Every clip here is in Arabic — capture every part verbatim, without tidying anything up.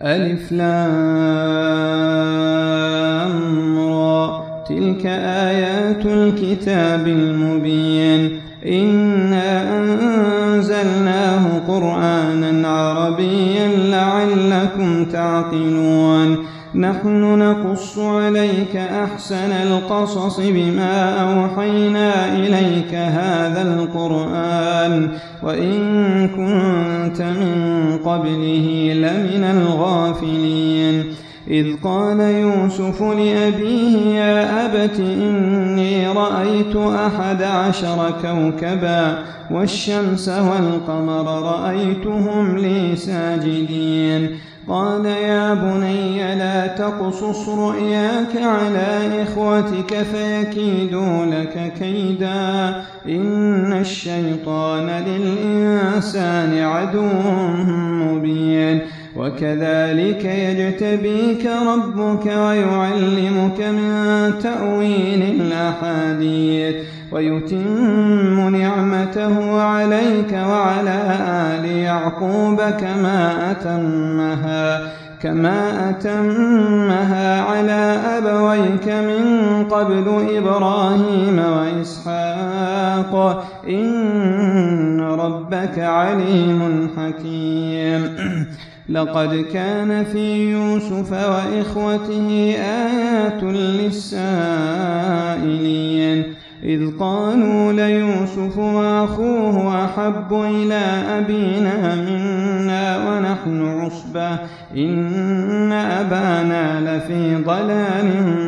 ألف لام را تلك آيات الكتاب المبين إنا أنزلناه قرآنا عربيا لعلكم تعقلون نحن نقص عليك أحسن القصص بما أوحينا إليك هذا القرآن وإن كنت من قبله لمن الغافلين إذ قال يوسف لأبيه يا أبت إني رأيت أحد عشر كوكبا والشمس والقمر رأيتهم لي ساجدين قال يا بني لا تقصص رؤياك على إخوتك فيكيدوا لك كيدا إن الشيطان للإنسان عدو مبين وكذلك يجتبيك ربك ويعلمك من تأويل الأحاديث ويتم نعمته عليك وعلى آل يعقوب كما أتمها كما أتمها على أبويك من قبل إبراهيم وإسحاق إن ربك عليم حكيم لقد كان في يوسف وإخوته آيات للسائلين إذ قالوا ليوسف وأخوه أحب إلى أبينا منا ونحن عصبة إن أبانا لفي ضلال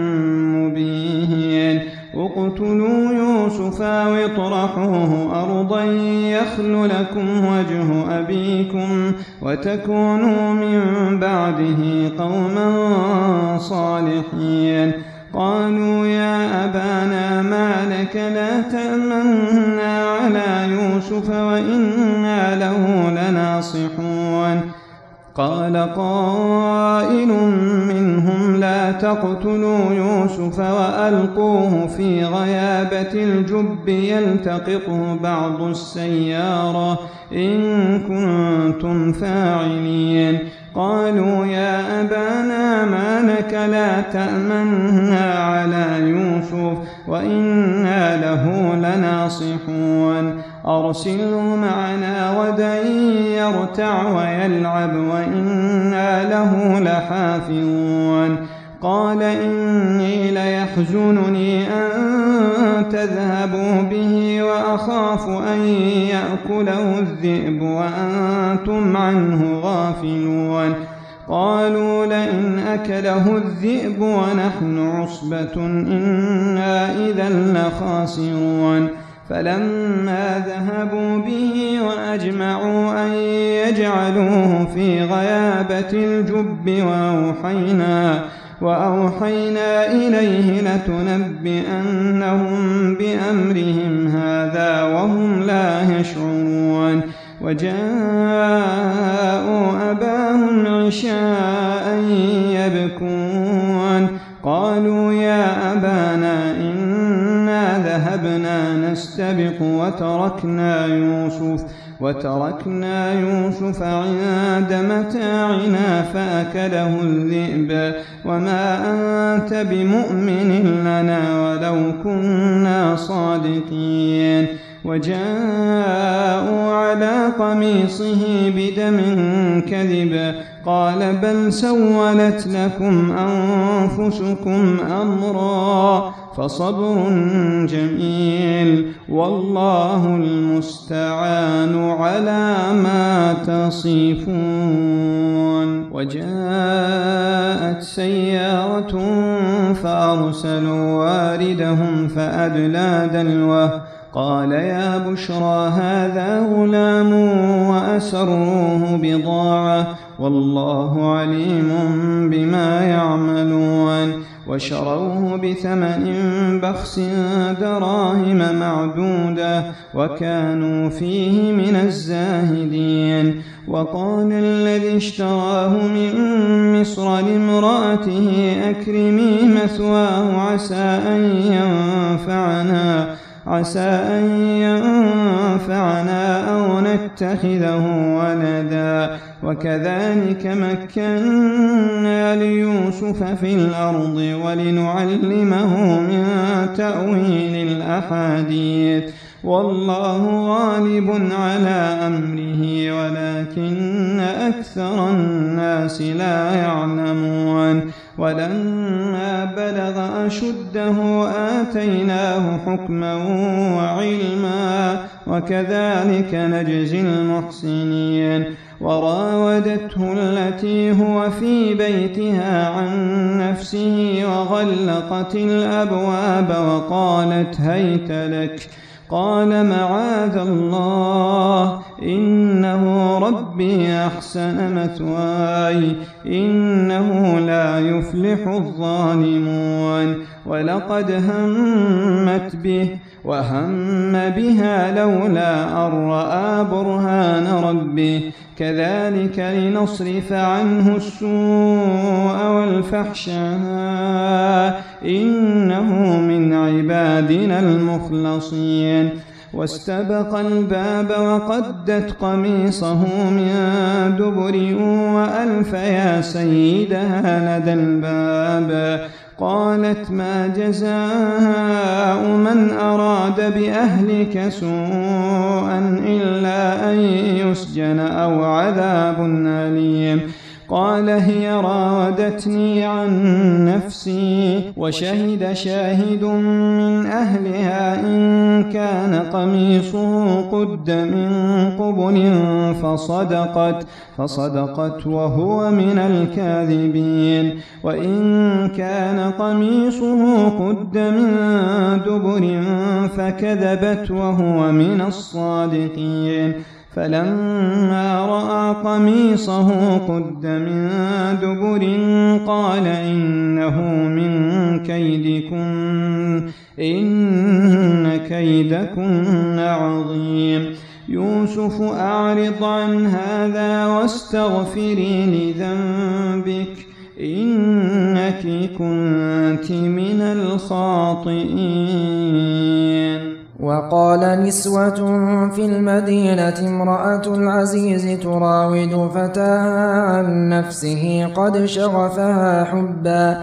مبين اقتلوا يوسف واطرحوه أرضا يخل لكم وجه أبيكم وتكونوا من بعده قوما صالحين قالوا يا أبانا ما لك لا تأمنا على يوسف وإنا له لناصحون قال قائل منهم لا تقتلوا يوسف وألقوه في غيابة الجب يلتقطه بعض السيارة إن كنتم فاعلين قالوا يا أبانا ما لك لا تأمنا على يوسف وإنا له لناصحون أرسله معنا غدا يرتع ويلعب وإنا له لحافظون قال إني ليحزنني أن تذهبوا به وأخاف أن يأكله الذئب وأنتم عنه غافلون قالوا لئن أكله الذئب ونحن عصبة إنا إذا لخاسرون فلما ذهبوا به وأجمعوا أن يجعلوه في غيابة الجب وأوحينا وأوحينا إليه لتنبئنهم بأمرهم هذا وهم لا يشعرون وجاءوا أباهم عشاء يبكون قالوا يا أبانا إنا ذهبنا نستبق وتركنا يوسف وتركنا يوسف عند متاعنا فأكله الذئب وما أنت بمؤمن لنا ولو كنا صادقين وجاءوا على قميصه بدم كذب قال بل سولت لكم أنفسكم أمرا فصبر جميل والله المستعان على ما تصفون وجاءت سيارة فأرسلوا واردهم فأدلى دلوه قال يا بشرى هذا غلام وأسروه بضاعة والله عليم بما يعملون وشروه بثمن بخس دراهم معدودة وكانوا فيه من الزاهدين وقال الذي اشتراه من مصر لامرأته أكرمي مثواه عسى أن ينفعنا عسى أن ينفعنا أو نتخذه ولدا وكذلك مكنا ليوسف في الأرض ولنعلمه من تأويل الأحاديث والله غالب على أمره ولكن أكثر الناس لا يعلمون ولما بلغ أشده آتيناه حكما وعلما وكذلك نجزي المحسنين وراودته التي هو في بيتها عن نفسه وغلقت الأبواب وقالت هيت لك قال معاذ الله إنه ربي أحسن مثواي إنه لا يفلح الظالمون ولقد همت به وهم بها لولا أن رأى برهان ربه كذلك لنصرف عنه السوء والفحشاء إنه من عبادنا المخلصين واستبق الباب وقدت قميصه من دبر وألف يا سيدها لدى الباب قالت ما جزاء من أراد بأهلك سوءا إلا أن يسجن أو عذاب أليم قال هي راودتني عن نفسي وشهد شاهد من أهلها إن كان قميصه قد من قبل فصدقت فصدقت وهو من الكاذبين وإن كان قميصه قد من دبر فكذبت وهو من الصادقين فلما رأى قميصه قد من دبر قال إنه من كيدكم إن كيدكن عظيم يوسف أعرض عن هذا واستغفري لذنبك إنك كنت من الخاطئين وقال نسوة في المدينة امرأة العزيز تراود فتاها عن نفسه قد شغفها حبا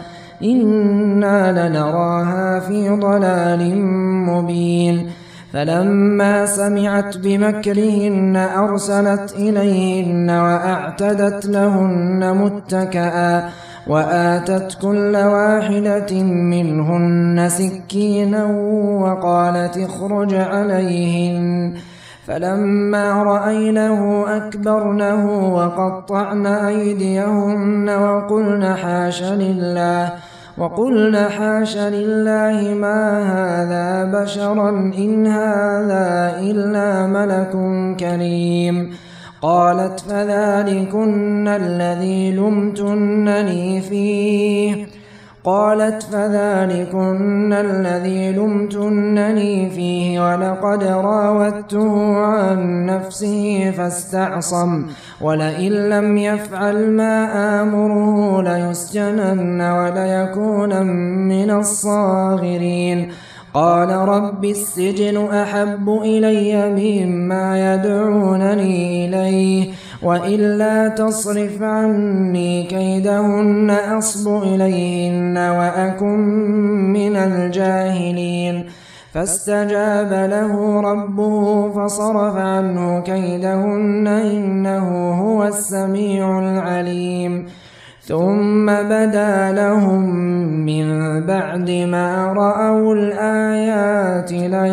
إنا لنراها في ضلال مبين فلما سمعت بمكرهن أرسلت إليهن وأعتدت لهن متكئا وآتت كل واحدة منهن سكينا وقالت اخرج عليهن فلما رأينه أكبرنه وقطعن أيديهن وقلن حاش لله وقلن حاش لله ما هذا بشرا إن هذا إلا ملك كريم قالت فذلكن الذي لمتنني فيه قالت فذلكن الذي لمتنني فيه ولقد راودته عن نفسه فاستعصم ولئن لم يفعل ما آمره ليسجنن وليكون من الصاغرين قال رب السجن أحب إلي مما يدعونني إليه وإلا تصرف عني كيدهن أصب إليهن وأكن من الجاهلين فاستجاب له ربه فصرف عنه كيدهن إنه هو السميع العليم ثم بدا لهم من بعد ما رأوا الآيات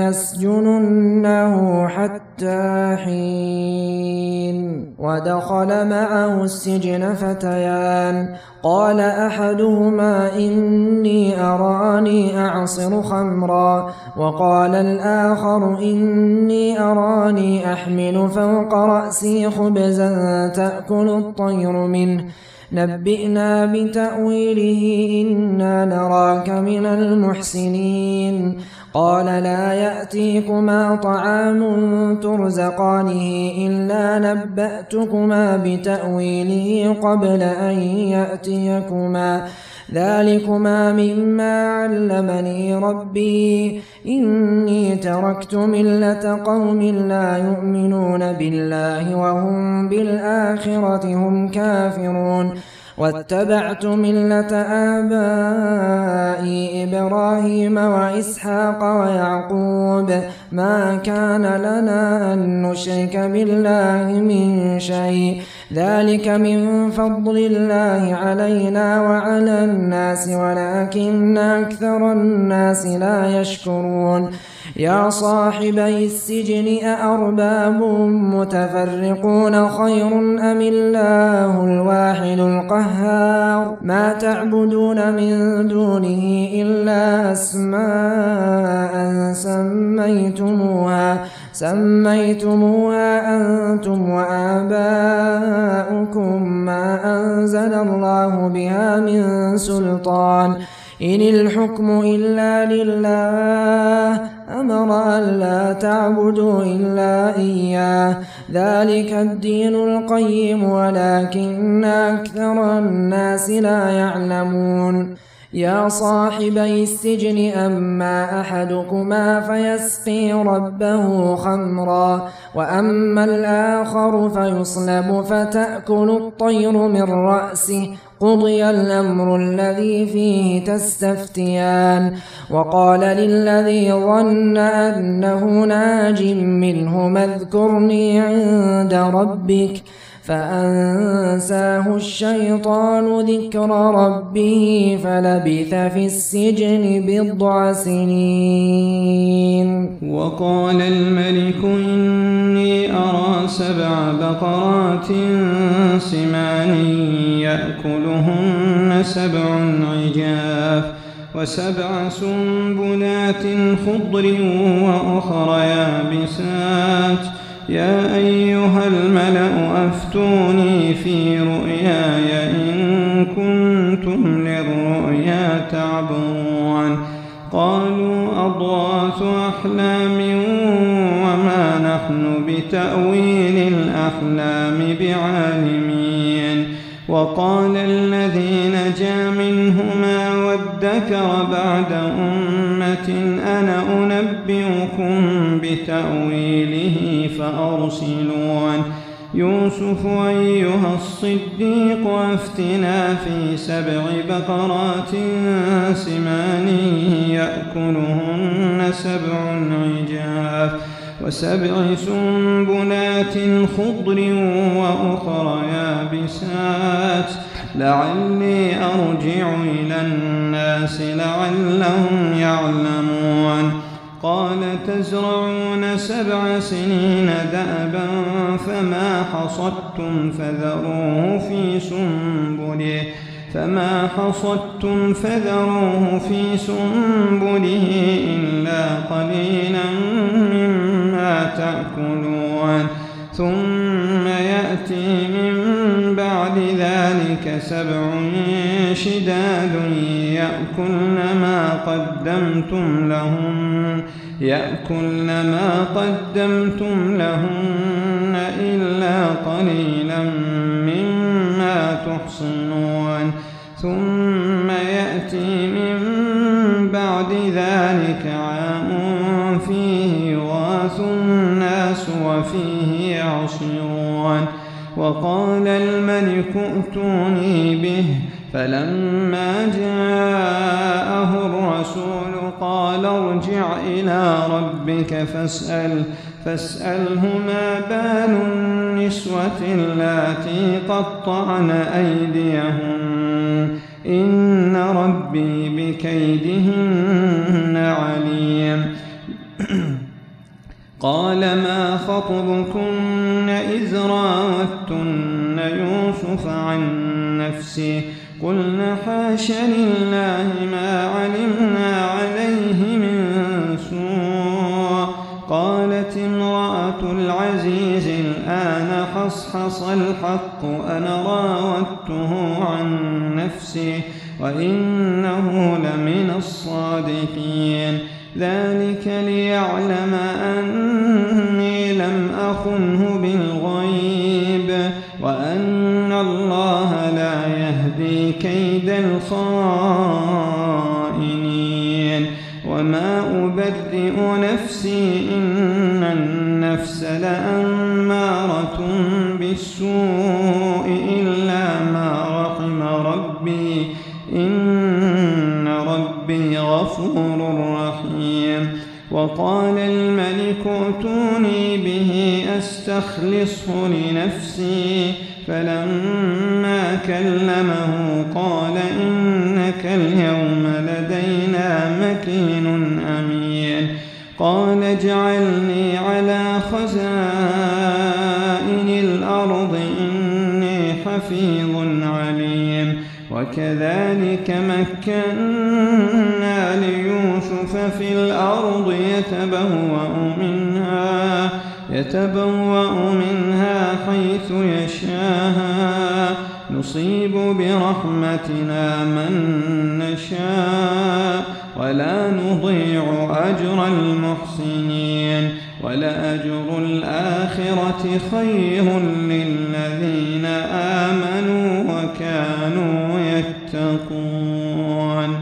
ليسجننه حتى حين ودخل معه السجن فتيان قال أحدهما إني أراني أعصر خمرا وقال الآخر إني أراني أحمل فوق رأسي خبزا تأكل الطير منه نبئنا بتأويله إنا نراك من المحسنين قال لا يأتيكما طعام ترزقانه إلا نبأتكما بتأويله قبل أن يأتيكما ذلكما مما علمني ربي إني تركت ملة قوم لا يؤمنون بالله وهم بالآخرة هم كافرون واتبعت ملة آبائي إبراهيم وإسحاق ويعقوب ما كان لنا أن نشرك بالله من شيء ذلك من فضل الله علينا وعلى الناس ولكن أكثر الناس لا يشكرون يا صاحبي السجن أأرباب متفرقون خير أم الله الواحد القهار ما تعبدون من دونه إلا أسماء سميتموها سميتموها أنتم وآباؤكم ما أنزل الله بها من سلطان إن الحكم إلا لله أمر أن لا تعبدوا إلا إياه ذلك الدين القيم ولكن أكثر الناس لا يعلمون يا صاحبي السجن أما أحدكما فيسقي ربه خمرا وأما الآخر فيصلب فتأكل الطير من رأسه قضي الأمر الذي فيه تستفتيان وقال للذي ظن أنه ناج منهما اذكرني عند ربك فأنساه الشيطان ذكر ربه فلبث في السجن بضع سنين. وقال الملك إني أرى سبع بقرات سمان يأكلهن سبع عجاف وسبع سنبلات خضر وأخر يابسات يا أيها الملأ أفتوني في رؤياي إن كنتم للرؤيا تعبرون قالوا أضغاث أحلام وما نحن بتأويل الأحلام بعالمين وقال الذي نجا منهما وادكر بعد أمة أنا أنبئكم بتأويله فأرسلون يوسف أيها الصديق أفتنا في سبع بقرات سمان يأكلهن سبع عجاف وسبع سنبلات خضر وأخر يابسات لعلي أرجع إلى الناس لعلهم يعلمون قال تزرعون سبع سنين دأبا فما حصدتم فذروه في سنبله فما حصدتم فذروه في سنبله إلا قليلا مما تأكلون ثم يأتي من بعد ذلك سبع شداد يأكلن ما قدمتم لهن يأكلن ما قدمتم لهن إلا قليلا مما تحصنون ثم يأتي من بعد ذلك عام فيه يغاث الناس وفيه يعصرون وقال الملك ائتوني به فلما جاءه الرسول قال ارجع إلى ربك فاسأل فاسأله ما بال النسوة اللاتي قطعن أيديهن إن ربي بكيدهن عليم قال ما خطبكن إذ راوتن يوسف عن نفسه قلنا حاش لله ما علمنا عليه من سوء قالت امرأة العزيز الآن حصحص الحق أنا راودته عن نفسه وإنه لمن الصادقين ذلك ليعلم أني لم أخنه بالغيب وأن الله لا يهدي لي كيد الخائنين وما أبرئ نفسي إن النفس لأمارة بالسوء إلا ما رحم ربي إن ربي غفور رحيم وقال الملك ائتوني به أستخلصه لنفسي فلما كلمه قال إنك اليوم لدينا مكين أمين قال اجعلني على خزائن الأرض إني حفيظ عليم وكذلك مكنا ليوسف في الأرض يتبوأ منها يتبوأ منها حيث يشاء نصيب برحمتنا من نشاء ولا نضيع أجر المحسنين ولأجر الآخرة خير للذين آمنوا وكانوا يتقون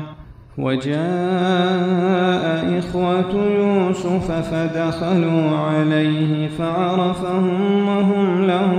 وجاء إخوة يوسف فدخلوا عليه فعرفهم وهم له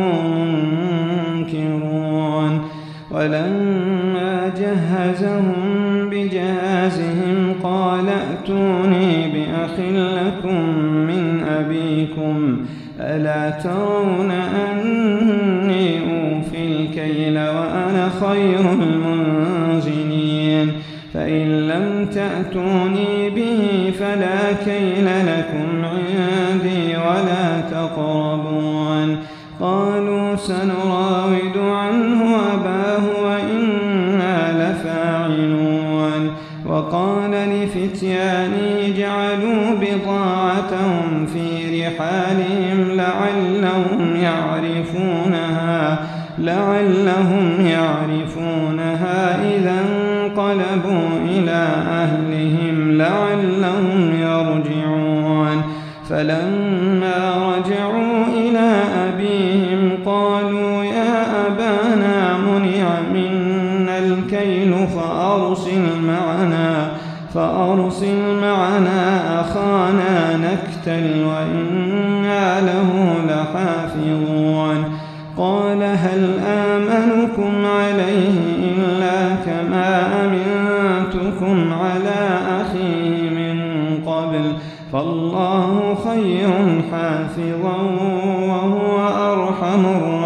منكرون ولما جهزهم بجهازهم قال ائتوني بأخ لكم من أبيكم ألا ترون أني أوفي الكيل وأنا خير المنزلين فإن لم تأتوني به فلا كيل لكم عندي ولا تقربون قالوا سنراود عنه أباه وإنا لفاعلون وقال لفتيانه جعلوا بضاعتهم في رحالهم لعلهم يعرفونها لعلهم يعرفونها إذا انقلبوا إلى أهلهم لعلهم يرجعون فلما رجعوا إلى أبيهم قالوا يا أبانا منع منا الكيل فأرسل معنا فأرسل معنا أخانا نكتل وإنا له لحافظون قال هل آمنكم عليه إلا كما أمنتكم على أخيه من قبل فالله خير حافظا وهو أرحم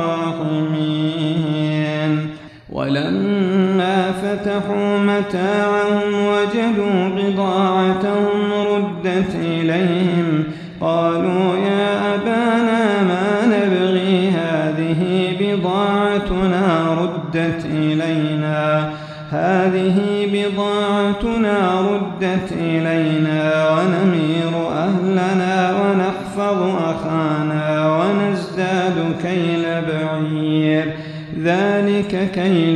الراحمين ولما فتحوا متاعهم وجدوا بضاعتهم ردت إليهم قالوا يا أبانا ما نبغي هذه بضاعتنا ردت إلينا هذه بضاعتنا ردت إلينا ونمير أهلنا ونحفظ أخانا ونزداد كيل بعير ذلك كيل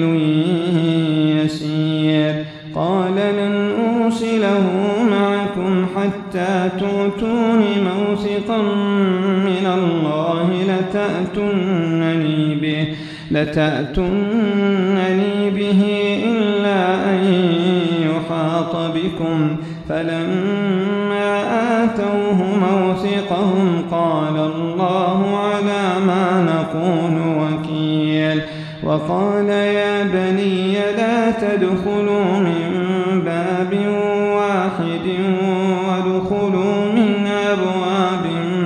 يسير قال لن أرسله معكم حتى تؤتون موثقا من الله لتأتونني به لتأتونني به إلا أن يحاط بكم فلما آتوه موثقهم قال الله على ما نقول وكيل وقال يا بني لا تدخلوا من باب واحد وادخلوا من أبواب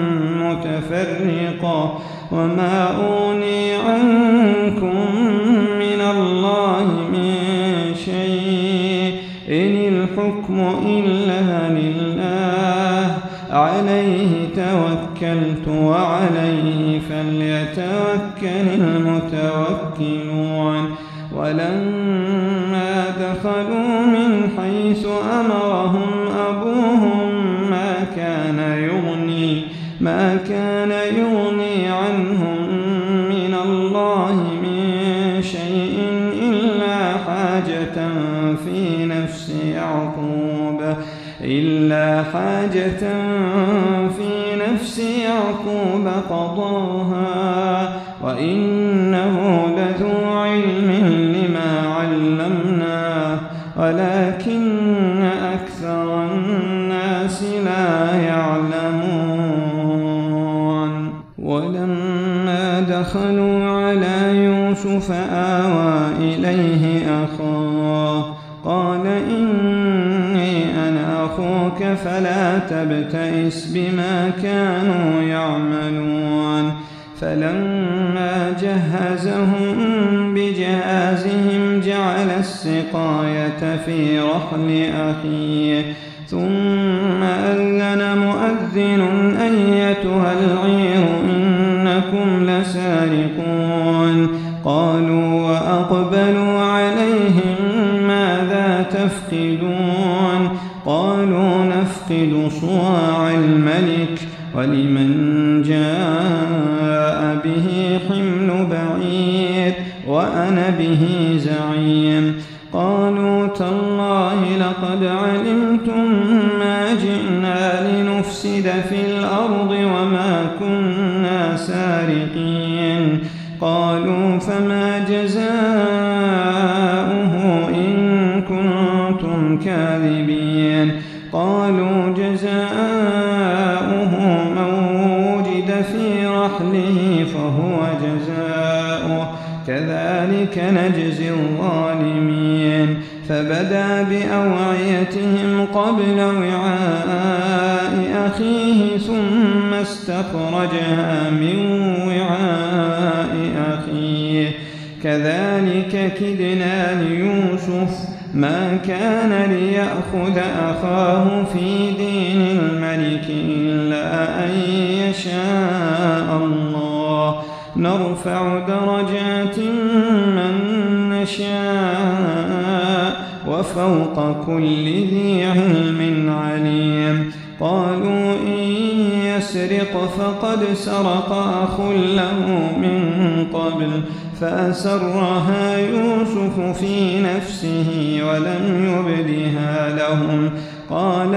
متفرقة وما أغني عنكم من الله من شيء إن الحكم إلا لله عليه توكلت وعليه فليتوكل المتوكلون ولما دخلوا من حيث أمرهم أبوهم ما كان يغني ما كان يغني عنهم من الله من شيء إلا حاجة في نفس يعقوب إلا حاجة في نفس يعقوب قضاها وإنه لذو علم لما علم ولكن أكثر الناس لا يعلمون. ولما دخلوا على يوسف آوى إليه أخاه قال إني أنا أخوك فلا تبتئس بما كانوا يعملون. فلما جهزهم بجهازهم جعل السقاية في رحل أخيه ثم أذن مؤذن أيتها العير إنكم لسارقون. قالوا وأقبلوا عليهم ماذا تفقدون؟ قالوا نفقد صواع الملك ولمن جاء به حمل بعير وأنا به زعيم. قالوا تالله لقد علمتم ما جئنا لنفسد في الأرض وما كنا سارقين. قالوا فما جزاؤه إن كنتم كاذبين؟ قالوا جزاؤه من وجد في رحله فهو جزاؤه كذلك نجزي الظالمين. فبدأ بأوعيتهم قبل وعاء أخيه ثم استخرجها من وعاء أخيه كذلك كدنا ليوسف ما كان ليأخذ أخاه في دين الملك إلا أن يشاء الله نرفع درجات من نشاء وفوق كل ذي علم عليم. قالوا إن يسرق فقد سرق أخ له من قبل فأسرها يوسف في نفسه ولم يبدها لهم. قال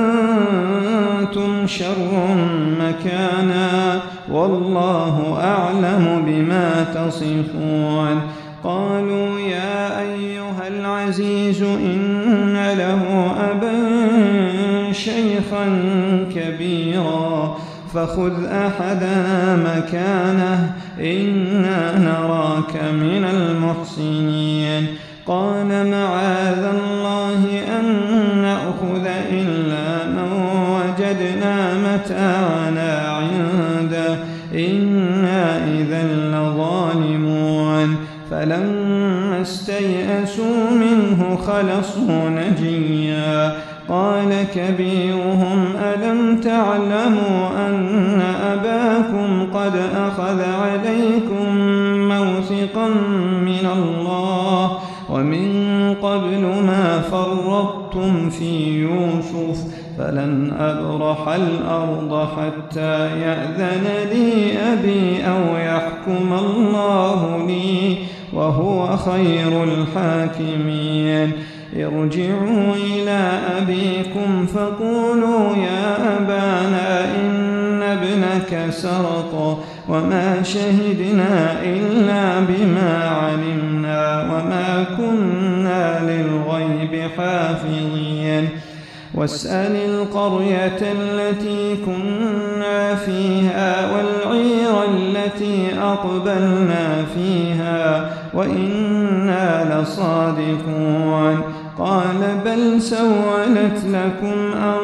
أنتم شر مكانا والله أعلم بما تصفون. قالوا يا أيها العزيز إن له أبا شيخا كبيرا فخذ أحدنا مكانه إنا نراك من المحسنين. قال معاذ الله أن نأخذ إلا من وجدنا متاعنا عنده إنا إذا لظالمون. فلما استيئسوا منه خلصوا نجيا. قال كبيرهم ألم تعلموا أن أباكم قد أخذ عليكم موثقا من الله ومن قبل ما فرطتم في يوسف فلن أبرح الأرض حتى يأذن لي أبي أو يحكم الله لي وهو خير الحاكمين. ارجعوا إلى أبيكم فقولوا يا أبانا إن ابنك سرق وما شهدنا إلا بما علمنا وما كنا للغيب حافظين. واسأل القرية التي كنا فيها والعير التي أقبلنا فيها وإنا لصادقون. قال بل سولت لكم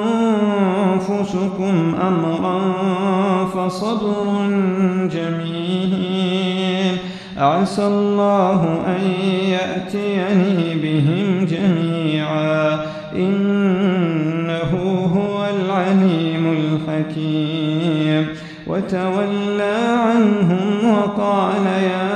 أنفسكم أمرا فصبر جميل عسى الله أن يأتيني بهم جميعا إنه هو العليم الحكيم. وتولى عنهم وقال يا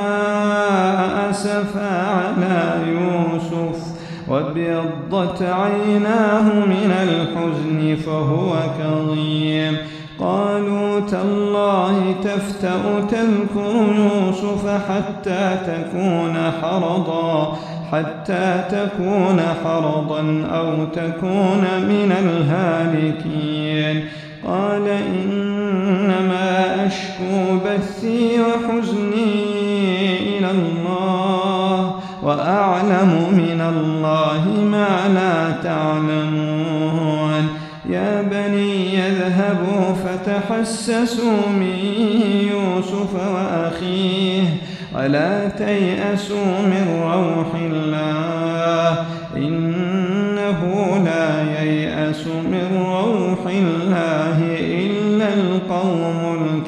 أسفا على يوسف وابيضت عيناه من الحزن فهو كظيم. قالوا تالله تفتأ تذكر يوسف حتى تكون حرضا حتى تكون حرضا أو تكون من الهالكين. قال إنما أشكو بثي وحزني إلى الله وأعلم من الله ما لا تعلمون يا بني اذهبوا فتحسسوا من يوسف وأخيه ولا تيأسوا من روح الله إنه لا ييأس من روح الله إلا القوم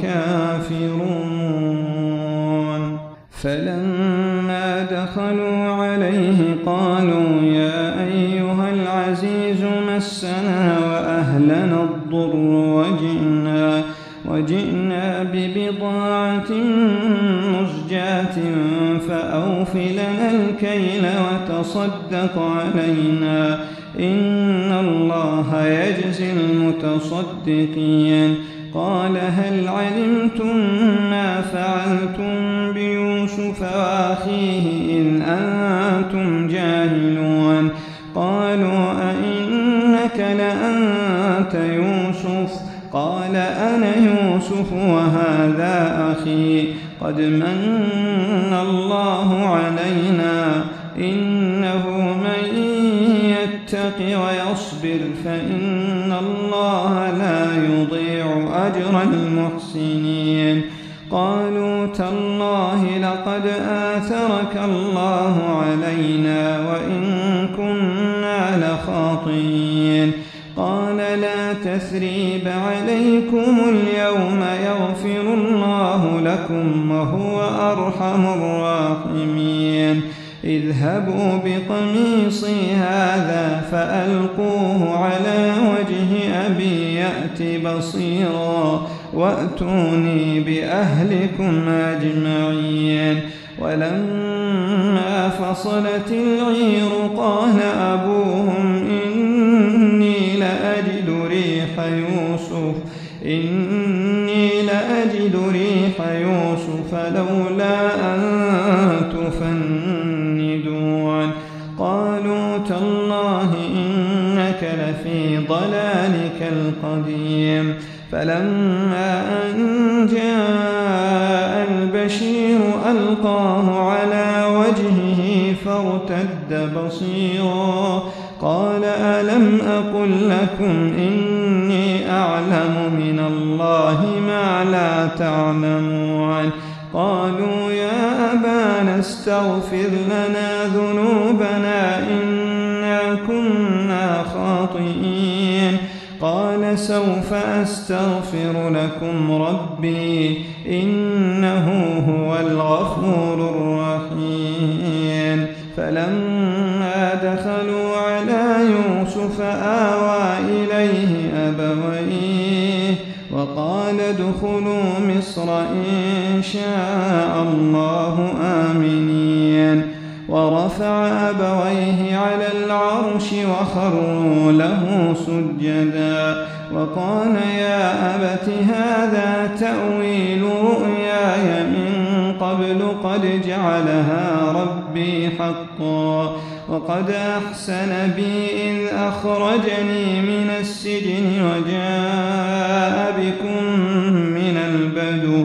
الكافرون فلما دخلوا عليه قالوا يا أيها العزيز مسنا وأهلنا الضر وجئنا وجئنا ببضاعة مزجاة فأوف لنا الكيل وتصدق علينا إن الله يجزي المتصدقين قال هل علمتم ما فعلتم بيوسف وأخيه إن أنتم جاهلون قالوا أئنك لأنت يوسف قال أنا يوسف وهذا أخي قد من الله علينا إنه من يتق ويصبر فإن الله لا يضيع أجر المحسنين قالوا تالله لقد آثرك الله علينا وإن كنا لخاطئين قال لا تثريب عليكم اليوم يغفر الله لكم وهو أرحم الراحمين اذهبوا بقميصي هذا فألقوه على وجه أبي يأت بصيرا وأتوني بأهلكم أجمعين ولما فصلت العير قال أبوهم إني لأجد ريح يوسف إني لأجد ريح يوسف لولا أن تفندون قالوا تالله إنك لفي ضلالك القديم فلما أن جاء البشير ألقاه على وجهه فارتد بصيرا قال ألم أقل لكم إني أعلم من الله ما لا تعلمون قالوا يا أبانا استغفر لنا ذنوبنا إنا كنا خاطئين قال سوف أستغفر لكم ربي إنه هو الغفور الرحيم فلما دخلوا على يوسف آوى إليه أبويه وقال ادخلوا مصر إن شاء الله آمنين ورفع أبويه على العرش وخروا له سجدا وقال يا أبت هذا تأويل رؤياي من قبل قد جعلها ربي حقا وقد أحسن بي إذ أخرجني من السجن وجاء بكم من البدو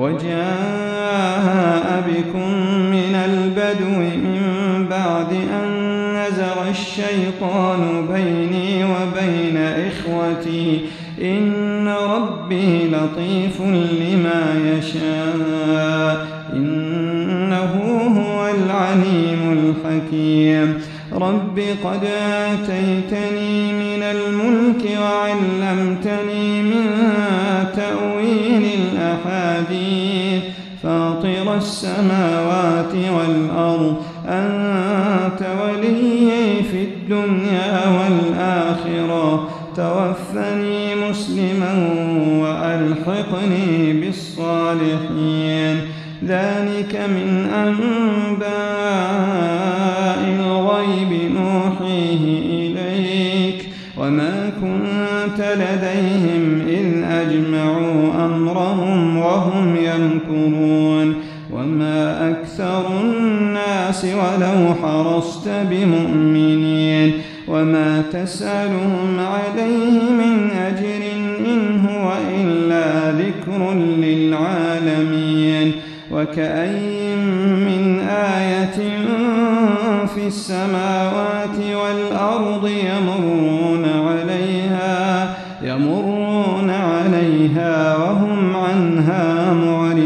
وجاء بكم من البدو من بعد أن نزغ الشيطان بيني وبين إخوتي إن ربي لطيف لما يشاء إنه هو العليم الحكيم رب قد آتيتني من الملك وعلمتني من تأويل الأحاديث فاطر السماوات والأرض أنت ولي في الدنيا والآخرة توفني مسلما وألحقني بالصالحين ذلك من أنباء الغيب نوحيه إليك وما كنت لديهم إذ أجمعوا أمرهم وهم يمكرون وما أكثر الناس ولو حرصت بمؤمنين وما تسألهم عليه من أجر إن هو إلا ذكر للعالمين وكأين من آية في السماوات والأرض يمرون عليها يمرون عليها وهم عنها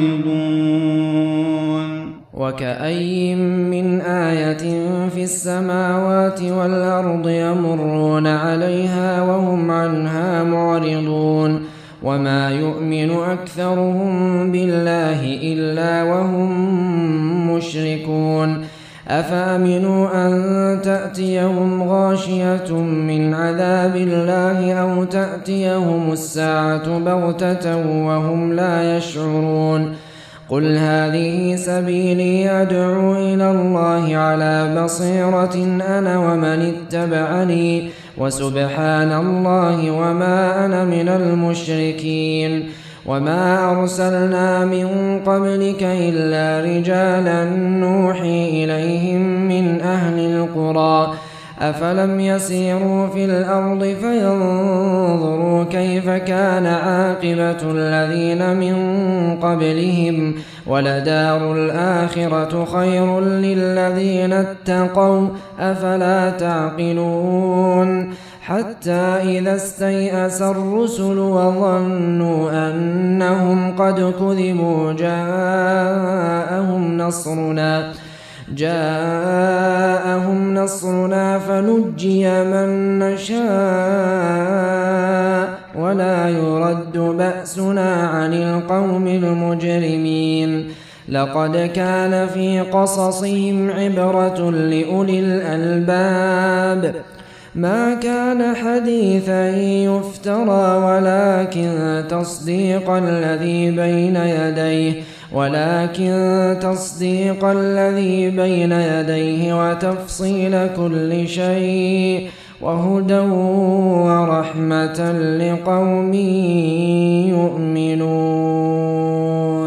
معرضون. وكأي من آية في السماوات والأرض يمرون عليها وهم عنها معرضون وما يؤمن أكثرهم بالله إلا وهم مشركون. أفأمنوا أن تأتيهم غاشية من عذاب الله أو تأتيهم الساعة بغتة وهم لا يشعرون. قل هذه سبيلي أدعو إلى الله على بصيرة أنا ومن اتبعني وسبحان الله وما أنا من المشركين. وما أرسلنا من قبلك إلا رجالا نوحي إليهم من أهل القرى أفلم يسيروا في الأرض فينظروا كيف كان عاقبة الذين من قبلهم ولدار الآخرة خير للذين اتقوا أفلا تعقلون. حتى إذا استيأس الرسل وظنوا أنهم قد كذبوا جاءهم نصرنا جاءهم نصرنا فنجي من نشاء ولا يرد بأسنا عن القوم المجرمين. لقد كان في قصصهم عبرة لأولي الألباب ما كان حديثا يفترى ولكن تصديق الذي بين يديه ولكن تصديق الذي بين يديه وتفصيل كل شيء وهدى ورحمة لقوم يؤمنون.